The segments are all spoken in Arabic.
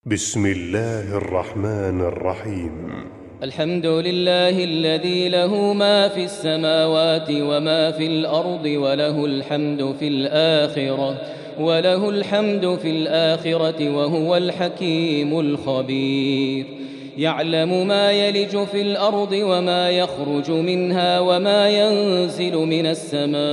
بسم الله الرحمن الرحيم. الحمد لله الذي له ما في السماوات وما في الأرض وله الحمد في الآخرة وهو الحكيم الخبير. يعلم ما يلج في الأرض وما يخرج منها وما ينزل من السماء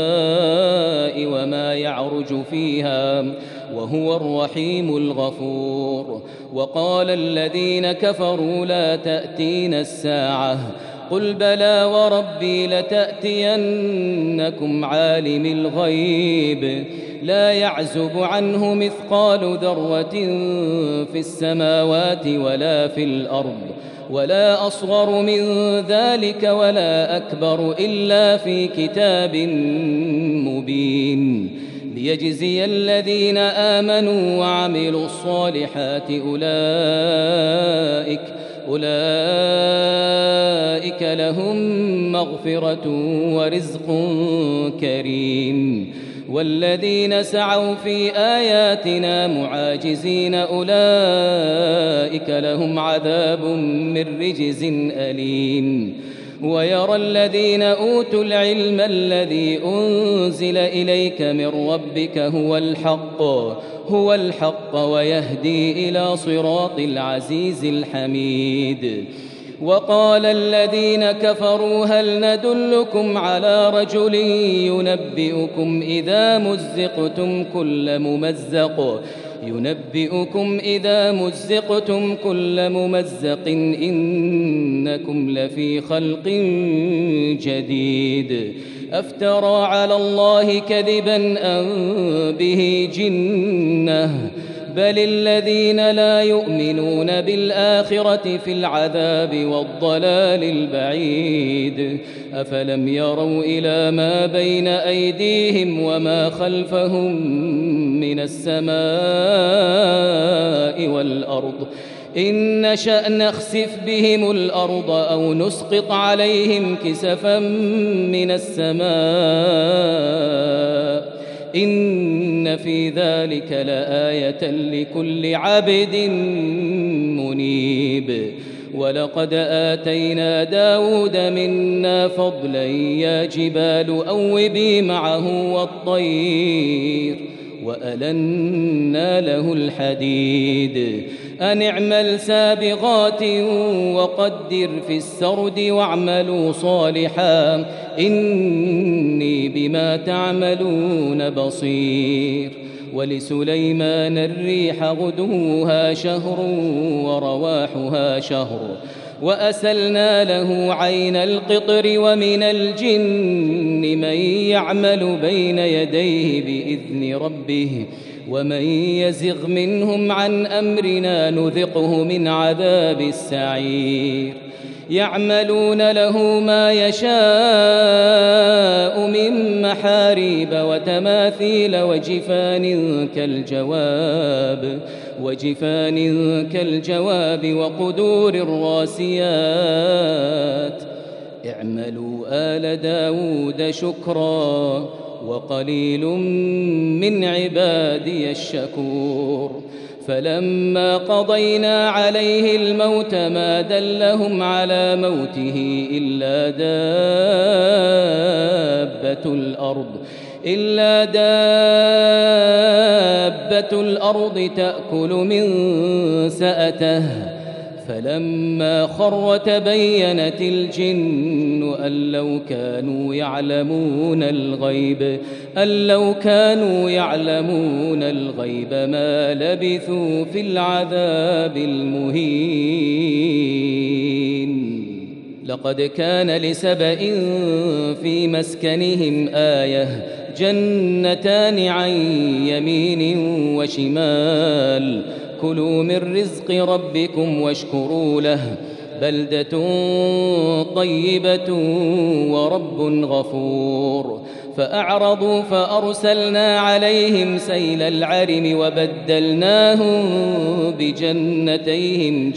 وما يعرج فيها وهو الرحيم الغفور. وقال الذين كفروا لا تأتينا الساعة قل بلى وربي لتأتينكم عالم الغيب لا يعزب عنه مثقال ذرة في السماوات ولا في الأرض ولا أصغر من ذلك ولا أكبر إلا في كتاب مبين ليجزي الذين آمنوا وعملوا الصالحات أولئك لهم مغفرة ورزق كريم. والذين سعوا في آياتنا معاجزين أولئك لهم عذاب من رجز أليم. ويرى الذين أوتوا العلم الذي أنزل إليك من ربك هو الحق ويهدي إلى صراط العزيز الحميد. وقال الذين كفروا هل ندلكم على رجل ينبئكم إذا مزقتم كل ممزق إنكم لفي خلق جديد. أفترى على الله كذبا أم به جنة بل الذين لا يؤمنون بالآخرة في العذاب والضلال البعيد. أفلم يروا إلى ما بين أيديهم وما خلفهم من السماء والأرض إن نشأ نخسف بهم الأرض أو نسقط عليهم كسفا من السماء إن في ذلك لآية لكل عبد منيب. ولقد آتينا داود منا فضلا يا جبال أوبي معه والطير وألنا له الحديد أن اعمل سابغات وقدر في السرد واعملوا صالحا إني بما تعملون بصير. ولسليمان الريح غدوها شهر ورواحها شهر وأسلنا له عين القطر ومن الجن من يعمل بين يديه بإذن ربه ومن يزغ منهم عن أمرنا نذقه من عذاب السعير. يعملون له ما يشاء من محاريب وتماثيل وجفان كالجواب وقدور الراسيات. اعملوا آل داود شكرا وقليل من عبادي الشكور. فلما قضينا عليه الموت ما دلهم على موته إلا دابة الأرض تأكل من سأته. فلما خر تبينت الجن أن لو كانوا يعلمون الغيب ما لبثوا في العذاب المهين. لقد كان لسبإ في مسكنهم آية جنتان عن يمين وشمال كلوا من رزق ربكم واشكروا له بلدة طيبة ورب غفور. فأعرضوا فأرسلنا عليهم سيل العرم وبدلناهم بجنتين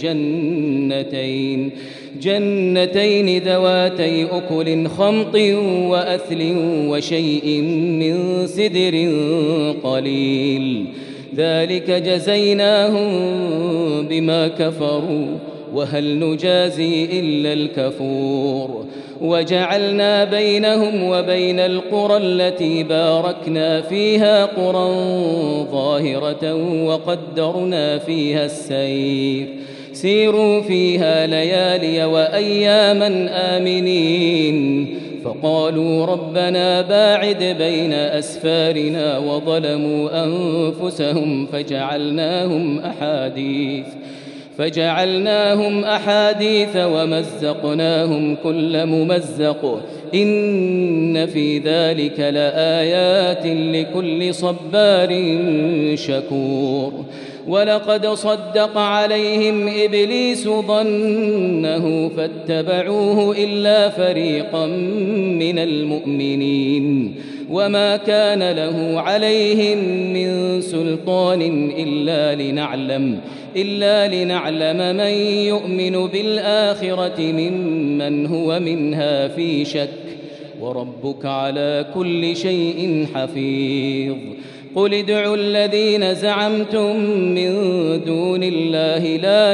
جنتين ذواتي أكل خمط وأثل وشيء من سدر قليل ذلك جزيناهم بما كفروا وهل نجازي إلا الكفور وجعلنا بينهم وبين القرى التي باركنا فيها قرى ظاهرة وقدرنا فيها السير سيروا فيها ليالي وأياما آمنين فقالوا ربنا باعد بين أسفارنا وظلموا أنفسهم فجعلناهم أحاديث ومزقناهم كل ممزق إن في ذلك لآيات لكل صبار شكور ولقد صدق عليهم إبليس ظنه فاتبعوه إلا فريقا من المؤمنين وما كان له عليهم من سلطان إلا لنعلم من يؤمن بالآخرة ممن هو منها في شك وربك على كل شيء حفيظ قل ادعوا الذين زعمتم من دون الله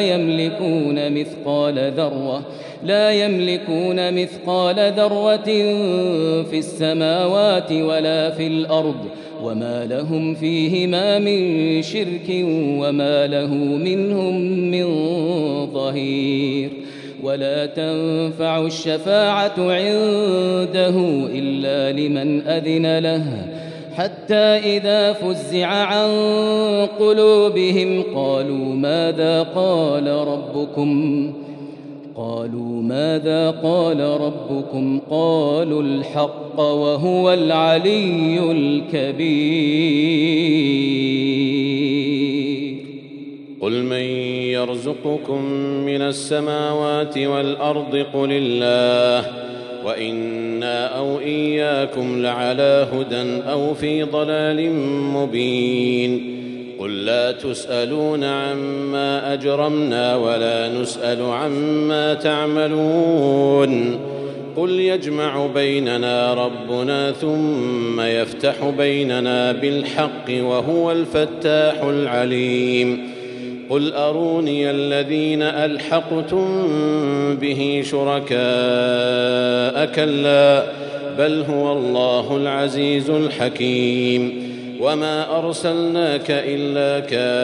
لا يملكون مثقال ذرة في السماوات ولا في الأرض وما لهم فيهما من شرك وما له منهم من ظهير ولا تنفع الشفاعة عنده إلا لمن أذن له حتى إذا فزع عن قلوبهم قالوا ماذا قال ربكم قالوا الحق وهو العلي الكبير قل من يرزقكم من السماوات والأرض قل الله وإنا أو إياكم لعلى هدى أو في ضلال مبين قل لا تسألون عما أجرمنا ولا نسأل عما تعملون قل يجمع بيننا ربنا ثم يفتح بيننا بالحق وهو الفتاح العليم قل أروني الذين ألحقتم به شركاء كلا بل هو الله العزيز الحكيم وما أرسلناك إلا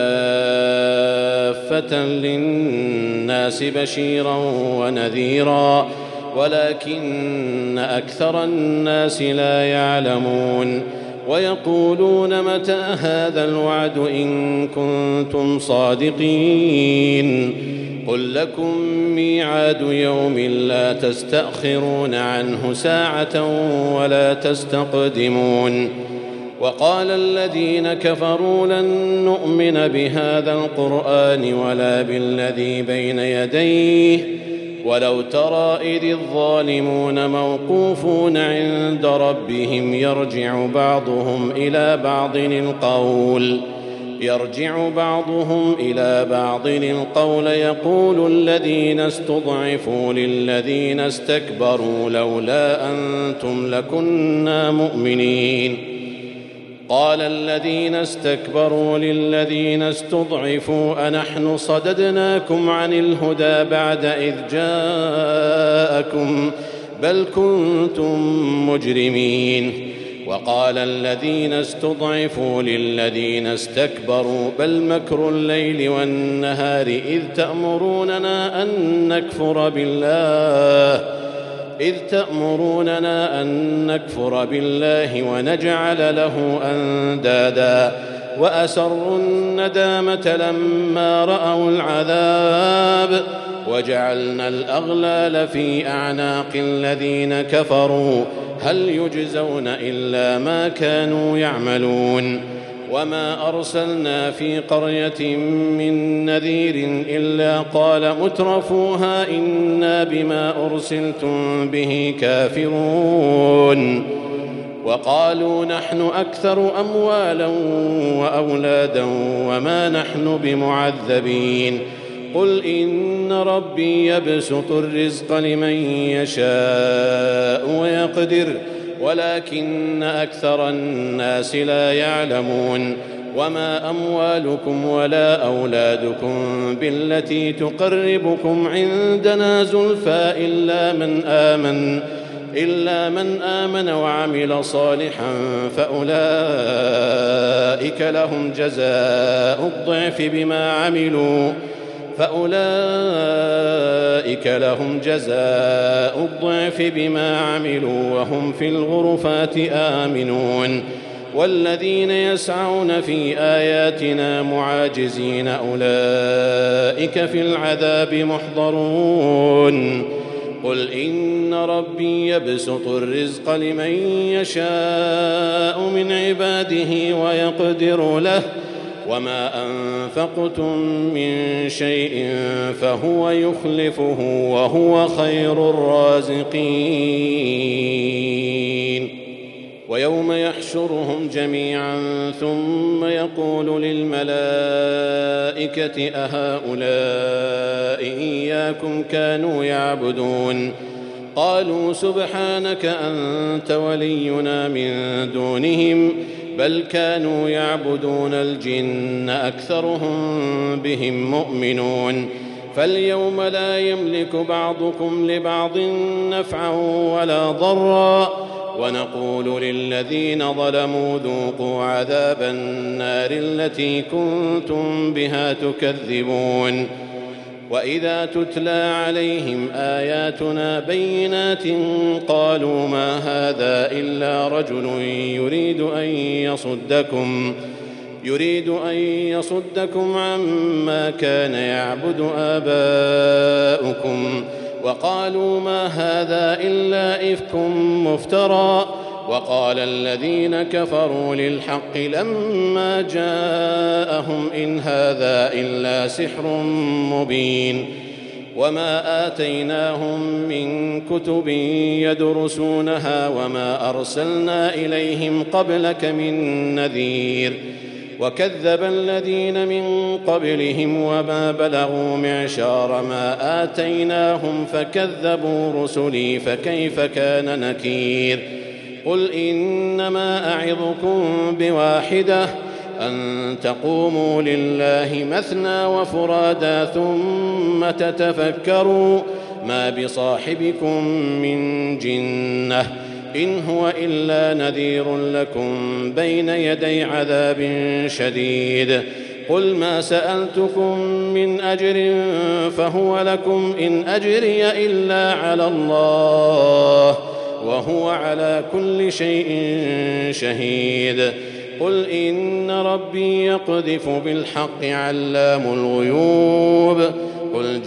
كافة للناس بشيرا ونذيرا ولكن أكثر الناس لا يعلمون ويقولون متى هذا الوعد إن كنتم صادقين قل لكم ميعاد يوم لا تستأخرون عنه ساعة ولا تستقدمون وقال الذين كفروا لن نؤمن بهذا القرآن ولا بالذي بين يديه ولو ترى إذ الظالمون موقوفون عند ربهم يرجع بعضهم إلى بعض القول يقول الذين استضعفوا للذين استكبروا لولا أنتم لكنا مؤمنين قال الذين استكبروا للذين استضعفوا أنحن صددناكم عن الهدى بعد إذ جاءكم بل كنتم مجرمين وقال الذين استضعفوا للذين استكبروا بل مكر الليل والنهار إذ تأمروننا أن نكفر بالله ونجعل له أندادا وأسروا الندامة لما رأوا العذاب وجعلنا الأغلال في أعناق الذين كفروا هل يجزون إلا ما كانوا يعملون وما أرسلنا في قرية من نذير إلا قال مترفوها إنا بما أرسلتم به كافرون وقالوا نحن أكثر أموالا وأولادا وما نحن بمعذبين قل إن ربي يبسط الرزق لمن يشاء ويقدر ولكن أكثر الناس لا يعلمون وما أموالكم ولا أولادكم بالتي تقربكم عندنا زلفى إلا من آمن وعمل صالحا فأولئك لهم جزاء الضعف بما عملوا وهم في الغرفات آمنون. والذين يسعون في آياتنا معاجزين أولئك في العذاب محضرون. قل إن ربي يبسط الرزق لمن يشاء من عباده ويقدر له وما أنفقتم من شيء فهو يخلفه وهو خير الرازقين. ويوم يحشرهم جميعا ثم يقول للملائكة أهؤلاء إياكم كانوا يعبدون قالوا سبحانك أنت ولينا من دونهم بل كانوا يعبدون الجن أكثرهم بهم مؤمنون. فاليوم لا يملك بعضكم لبعض نفعا ولا ضرا ونقول للذين ظلموا ذوقوا عذاب النار التي كنتم بها تكذبون. وإذا تتلى عليهم آياتنا بينات قالوا ما هذا إلا رجل يريد أن يصدكم عما كان يعبد آباؤكم وقالوا ما هذا إلا إفك مفترى. وقال الذين كفروا للحق لما جاءهم إن هذا إلا سحر مبين. وما آتيناهم من كتب يدرسونها وما أرسلنا إليهم قبلك من نذير. وكذب الذين من قبلهم وما بلغوا معشار ما آتيناهم فكذبوا رسلي فكيف كان نكير. قل إنما أعظكم بواحدة أن تقوموا لله مثنى وفرادا ثم تتفكروا ما بصاحبكم من جنة إن هو إلا نذير لكم بين يدي عذاب شديد. قل ما سألتكم من أجر فهو لكم إن أجري إلا على الله وهو على كل شيء شهيد. قل إن ربي يقذف بالحق علام الغيوب. قل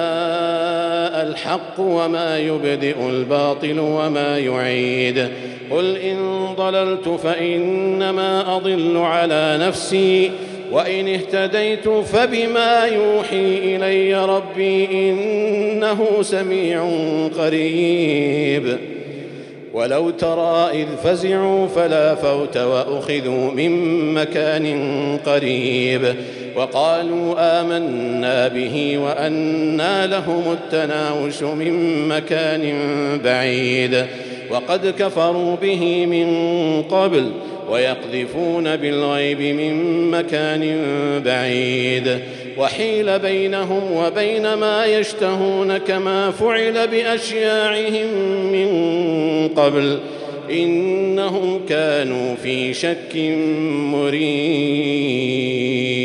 جاء الحق وما يبدئ الباطل وما يعيد. قل إن ضللت فإنما أضل على نفسي وإن اهتديت فبما يوحي إلي ربي إنه سميع قريب. ولو ترى إذ فزعوا فلا فوت وأخذوا من مكان قريب وقالوا آمنا به وأنى لهم التناوش من مكان بعيد وقد كفروا به من قبل ويقذفون بالغيب من مكان بعيد. وحيل بينهم وبين ما يشتهون كما فعل بأشياعهم من قبل إنهم كانوا في شك مريب.